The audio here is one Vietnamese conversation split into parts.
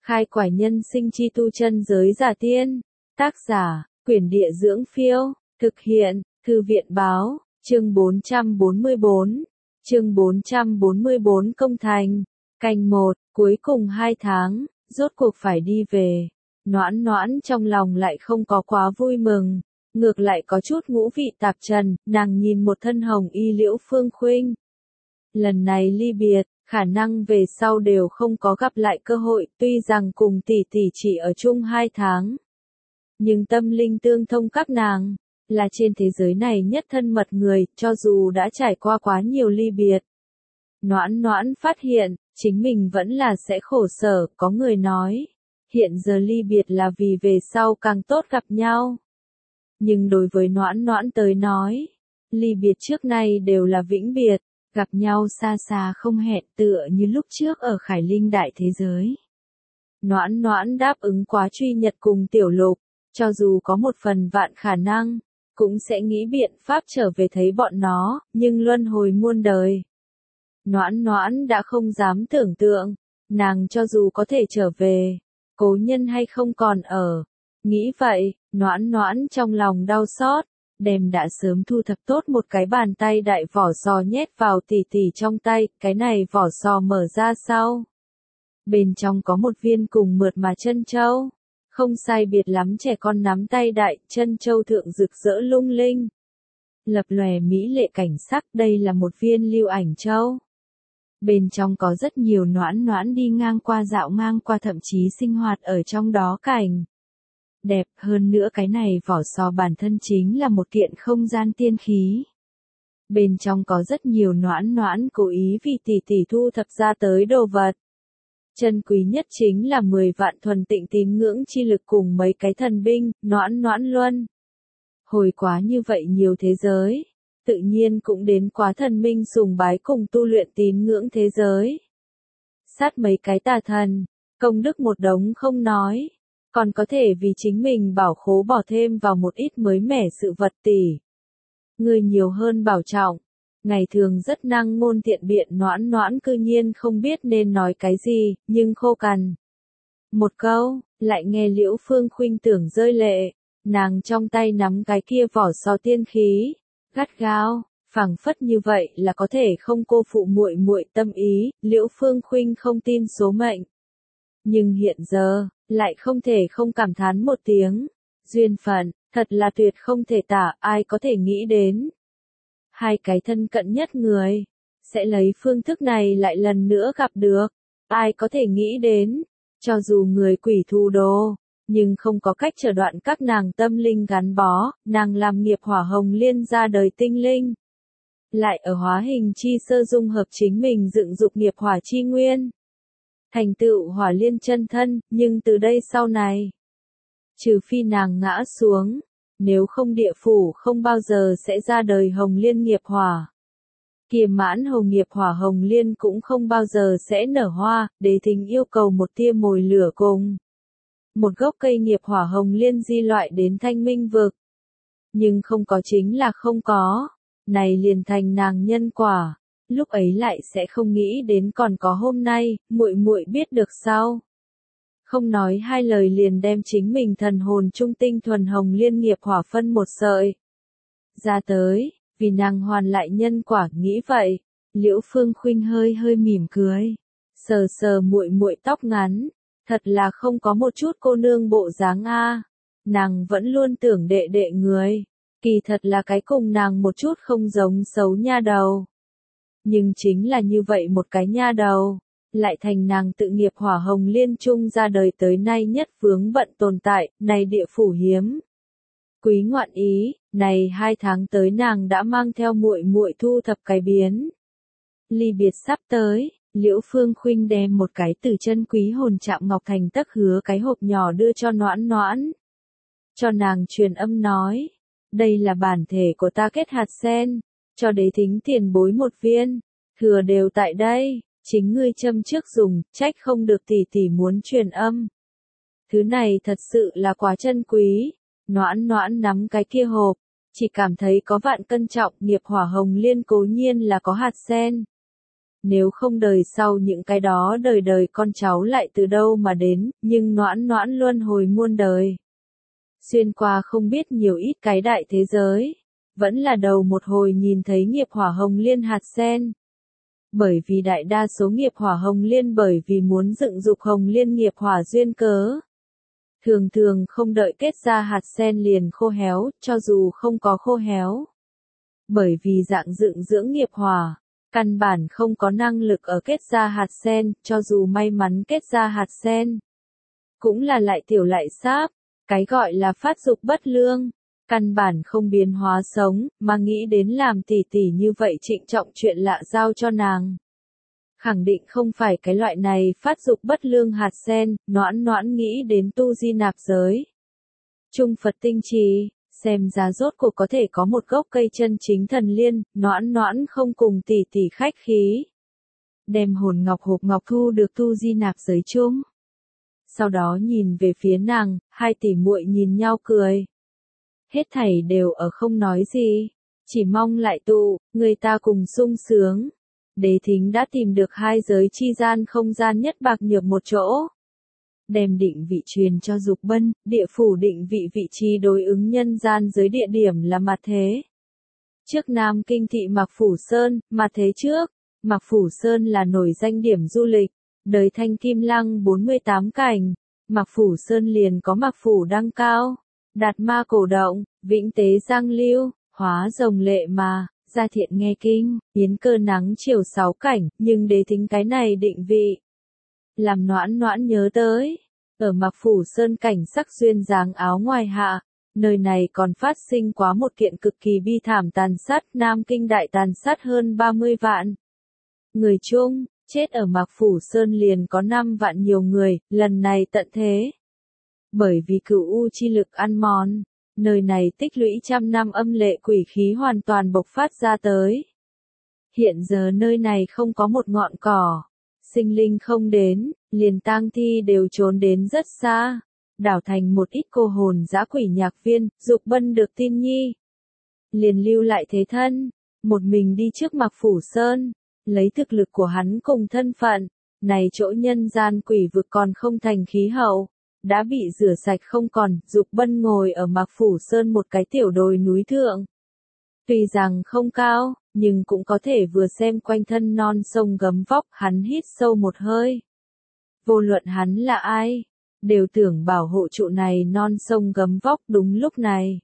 Khai quải nhân sinh chi tu chân giới giả tiên. Tác giả, Quyển Địa Dưỡng Phiêu. Thực hiện, Thư viện Báo. Chương 444. Chương 444 công thành. Canh 1, cuối cùng 2 tháng, rốt cuộc phải đi về. Noãn noãn trong lòng lại không có quá vui mừng, ngược lại có chút ngũ vị tạp trần, nàng nhìn một thân hồng y Liễu Phương Khuynh. Lần này ly biệt, khả năng về sau đều không có gặp lại cơ hội, tuy rằng cùng tỷ tỷ chỉ ở chung 2 tháng. Nhưng tâm linh tương thông các nàng, là trên thế giới này nhất thân mật người, cho dù đã trải qua quá nhiều ly biệt. Noãn noãn phát hiện, chính mình vẫn là sẽ khổ sở, có người nói, hiện giờ ly biệt là vì về sau càng tốt gặp nhau. Nhưng đối với noãn noãn tới nói, ly biệt trước nay đều là vĩnh biệt, gặp nhau xa xa không hẹn tựa như lúc trước ở Khải Linh đại thế giới. Noãn noãn đáp ứng quá Truy Nhật cùng Tiểu Lục, cho dù có một phần vạn khả năng, cũng sẽ nghĩ biện pháp trở về thấy bọn nó, nhưng luân hồi muôn đời. Noãn noãn đã không dám tưởng tượng, nàng cho dù có thể trở về, cố nhân hay không còn ở. Nghĩ vậy, noãn noãn trong lòng đau xót, đem đã sớm thu thập tốt một cái bàn tay đại vỏ sò nhét vào tỉ tỉ trong tay, cái này vỏ sò mở ra sau. Bên trong có một viên cùng mượt mà chân châu, không sai biệt lắm trẻ con nắm tay đại, chân châu thượng rực rỡ lung linh. Lập lòe mỹ lệ cảnh sắc, đây là một viên lưu ảnh châu. Bên trong có rất nhiều noãn noãn đi ngang qua dạo ngang qua thậm chí sinh hoạt ở trong đó cảnh. Đẹp hơn nữa cái này vỏ sò bản thân chính là một kiện không gian tiên khí. Bên trong có rất nhiều noãn noãn cố ý vì tỷ tỷ thu thập ra tới đồ vật. Chân quý nhất chính là 10 vạn thuần tịnh tín ngưỡng chi lực cùng mấy cái thần binh, noãn noãn luân. Hồi quá như vậy nhiều thế giới, tự nhiên cũng đến quá thần minh sùng bái cùng tu luyện tín ngưỡng thế giới. Sát mấy cái tà thần, công đức một đống không nói, còn có thể vì chính mình bảo khố bỏ thêm vào một ít mới mẻ sự vật tỷ. Người nhiều hơn bảo trọng, ngày thường rất năng ngôn tiện biện noãn noãn cư nhiên không biết nên nói cái gì, nhưng khô cằn. Một câu, lại nghe Liễu Phương Khuynh tưởng rơi lệ, nàng trong tay nắm cái kia vỏ sò tiên khí, gắt gao, phảng phất như vậy là có thể không cô phụ muội muội tâm ý, Liễu Phương Khuynh không tin số mệnh. Nhưng hiện giờ, lại không thể không cảm thán một tiếng, duyên phận, thật là tuyệt không thể tả, ai có thể nghĩ đến. Hai cái thân cận nhất người, sẽ lấy phương thức này lại lần nữa gặp được, ai có thể nghĩ đến, cho dù người quỷ thù đồ, nhưng không có cách trở đoạn các nàng tâm linh gắn bó, nàng làm nghiệp hỏa hồng liên ra đời tinh linh. Lại ở hóa hình chi sơ dung hợp chính mình dựng dục nghiệp hỏa chi nguyên. Thành tựu hỏa liên chân thân, nhưng từ đây sau này, trừ phi nàng ngã xuống, nếu không địa phủ không bao giờ sẽ ra đời hồng liên nghiệp hỏa. Kiềm mãn hồng nghiệp hỏa hồng liên cũng không bao giờ sẽ nở hoa, đế thính yêu cầu một tia mồi lửa cùng một gốc cây nghiệp hỏa hồng liên di loại đến Thanh Minh vực. Nhưng không có chính là không có, này liền thành nàng nhân quả, lúc ấy lại sẽ không nghĩ đến còn có hôm nay, muội muội biết được sau. Không nói hai lời liền đem chính mình thần hồn trung tinh thuần hồng liên nghiệp hỏa phân một sợi ra tới, vì nàng hoàn lại nhân quả, nghĩ vậy, Liễu Phương Khuynh hơi hơi mỉm cười, sờ sờ muội muội tóc ngắn, thật là không có một chút cô nương bộ dáng a. Nàng vẫn luôn tưởng đệ đệ người, kỳ thật là cái cùng nàng một chút không giống xấu nha đầu. Nhưng chính là như vậy một cái nha đầu, lại thành nàng tự nghiệp hỏa hồng liên trung ra đời tới nay nhất vướng bận tồn tại, này địa phủ hiếm. Quý ngoạn ý, này 2 tháng tới nàng đã mang theo muội muội thu thập cái biến. Ly biệt sắp tới, Liễu Phương Khuynh đem một cái từ chân quý hồn chạm ngọc thành tấc hứa cái hộp nhỏ đưa cho noãn noãn. Cho nàng truyền âm nói, đây là bản thể của ta kết hạt sen, cho đế thính tiền bối một viên, thừa đều tại đây, chính ngươi châm trước dùng, trách không được tỷ tỷ muốn truyền âm. Thứ này thật sự là quá chân quý, noãn noãn nắm cái kia hộp, chỉ cảm thấy có vạn cân trọng, nghiệp hỏa hồng liên cố nhiên là có hạt sen. Nếu không đời sau những cái đó đời đời con cháu lại từ đâu mà đến, nhưng noãn noãn luân hồi muôn đời. Xuyên qua không biết nhiều ít cái đại thế giới, vẫn là đầu một hồi nhìn thấy nghiệp hỏa hồng liên hạt sen. Bởi vì đại đa số nghiệp hỏa hồng liên bởi vì muốn dựng dục hồng liên nghiệp hỏa duyên cớ. Thường thường không đợi kết ra hạt sen liền khô héo, cho dù không có khô héo. Bởi vì dạng dựng dưỡng nghiệp hỏa, căn bản không có năng lực ở kết ra hạt sen, cho dù may mắn kết ra hạt sen. Cũng là lại tiểu lại sáp, cái gọi là phát dục bất lương, căn bản không biến hóa sống, mà nghĩ đến làm tỉ tỉ như vậy trịnh trọng chuyện lạ giao cho nàng. Khẳng định không phải cái loại này phát dục bất lương hạt sen, noãn noãn nghĩ đến tu di nạp giới. Trung Phật tinh trì, xem ra rốt cuộc có thể có một gốc cây chân chính thần liên, noãn noãn không cùng tỉ tỉ khách khí. Đem hồn ngọc hộp ngọc thu được tu di nạp giới chung. Sau đó nhìn về phía nàng, hai tỷ muội nhìn nhau cười. Hết thảy đều ở không nói gì, chỉ mong lại tụ, người ta cùng sung sướng. Đế thính đã tìm được hai giới chi gian không gian nhất bạc nhược một chỗ. Đem định vị truyền cho Dục Bân, địa phủ định vị vị trí đối ứng nhân gian giới địa điểm là Mạt Thế. Trước Nam Kinh thị Mạc Phủ Sơn, Mạt Thế trước, Mạc Phủ Sơn là nổi danh điểm du lịch, đời Thanh Kim Lăng 48 cảnh, Mạc Phủ Sơn liền có Mạc Phủ Đăng Cao, Đạt Ma Cổ Động, Vĩnh Tế Giang Lưu, Hóa Rồng Lệ Mà, Gia Thiện Nghe Kinh, Yến Cơ Nắng Chiều 6 cảnh, nhưng đế tính cái này định vị. Làm noãn noãn nhớ tới, ở Mạc Phủ Sơn cảnh sắc duyên dáng áo ngoài hạ, nơi này còn phát sinh quá một kiện cực kỳ bi thảm tàn sát, Nam Kinh đại tàn sát hơn 30 vạn. Người chung, chết ở Mạc Phủ Sơn liền có 5 vạn nhiều người, lần này tận thế. Bởi vì cửu u chi lực ăn mòn, nơi này tích lũy trăm năm âm lệ quỷ khí hoàn toàn bộc phát ra tới. Hiện giờ nơi này không có một ngọn cỏ, sinh linh không đến, liền tang thi đều trốn đến rất xa, đảo thành một ít cô hồn dã quỷ nhạc viên. Dục Bân được tin nhi, liền lưu lại thế thân, một mình đi trước Mạc Phủ Sơn, lấy thực lực của hắn cùng thân phận, này chỗ nhân gian quỷ vực còn không thành khí hậu, đã bị rửa sạch không còn. Dục Bân ngồi ở Mạc Phủ Sơn một cái tiểu đồi núi thượng. Tuy rằng không cao, nhưng cũng có thể vừa xem quanh thân non sông gấm vóc, hắn hít sâu một hơi. Vô luận hắn là ai, đều tưởng bảo hộ trụ này non sông gấm vóc. Đúng lúc này,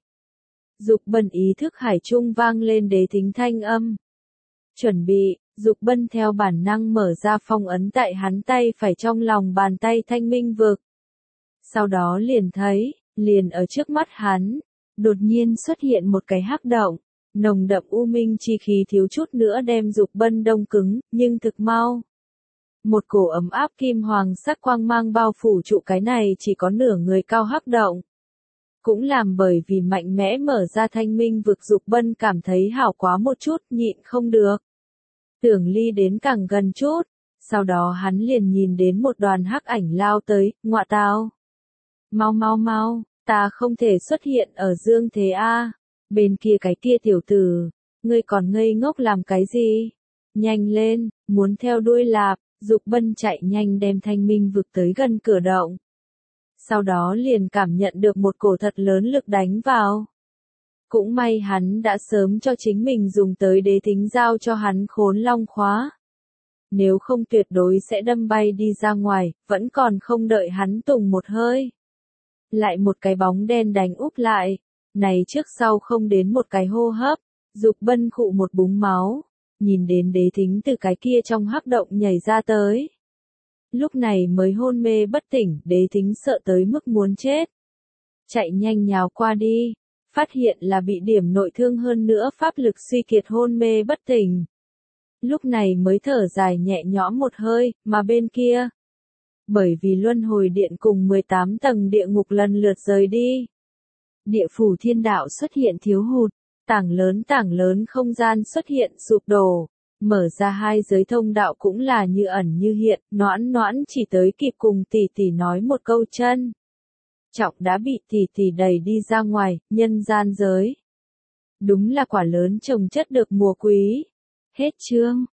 Dục Bân ý thức hải trung vang lên đế thính thanh âm. Chuẩn bị, Dục Bân theo bản năng mở ra phong ấn tại hắn tay phải trong lòng bàn tay thanh minh vực. Sau đó liền thấy, liền ở trước mắt hắn, đột nhiên xuất hiện một cái hắc động, nồng đậm u minh chi khí thiếu chút nữa đem Dục Bân đông cứng, nhưng thực mau. Một cổ ấm áp kim hoàng sắc quang mang bao phủ trụ cái này chỉ có nửa người cao hắc động. Cũng làm bởi vì mạnh mẽ mở ra thanh minh vực, Dục Bân cảm thấy hảo quá một chút, nhịn không được. Tưởng ly đến càng gần chút, sau đó hắn liền nhìn đến một đoàn hắc ảnh lao tới, ngọa tao. Mau mau mau, ta không thể xuất hiện ở dương thế a. Bên kia cái kia tiểu tử, ngươi còn ngây ngốc làm cái gì? Nhanh lên, muốn theo đuôi lạp. Dục Bân chạy nhanh đem thanh minh vực tới gần cửa động. Sau đó liền cảm nhận được một cổ thật lớn lực đánh vào. Cũng may hắn đã sớm cho chính mình dùng tới đế thính giao cho hắn khốn long khóa. Nếu không tuyệt đối sẽ đâm bay đi ra ngoài, vẫn còn không đợi hắn tùng một hơi. Lại một cái bóng đen đánh úp lại. Này trước sau không đến một cái hô hấp, Dục Bân khụ một búng máu, nhìn đến đế thính từ cái kia trong hắc động nhảy ra tới. Lúc này mới hôn mê bất tỉnh, đế thính sợ tới mức muốn chết. Chạy nhanh nhào qua đi, phát hiện là bị điểm nội thương hơn nữa pháp lực suy kiệt hôn mê bất tỉnh. Lúc này mới thở dài nhẹ nhõm một hơi, mà bên kia. Bởi vì luân hồi điện cùng 18 tầng địa ngục lần lượt rời đi. Địa phủ thiên đạo xuất hiện thiếu hụt, tảng lớn không gian xuất hiện sụp đổ, mở ra hai giới thông đạo cũng là như ẩn như hiện, noãn noãn chỉ tới kịp cùng tỷ tỷ nói một câu chân. Trọng đã bị tỷ tỷ đẩy đi ra ngoài, nhân gian giới. Đúng là quả lớn trồng chất được mùa quý. Hết chương.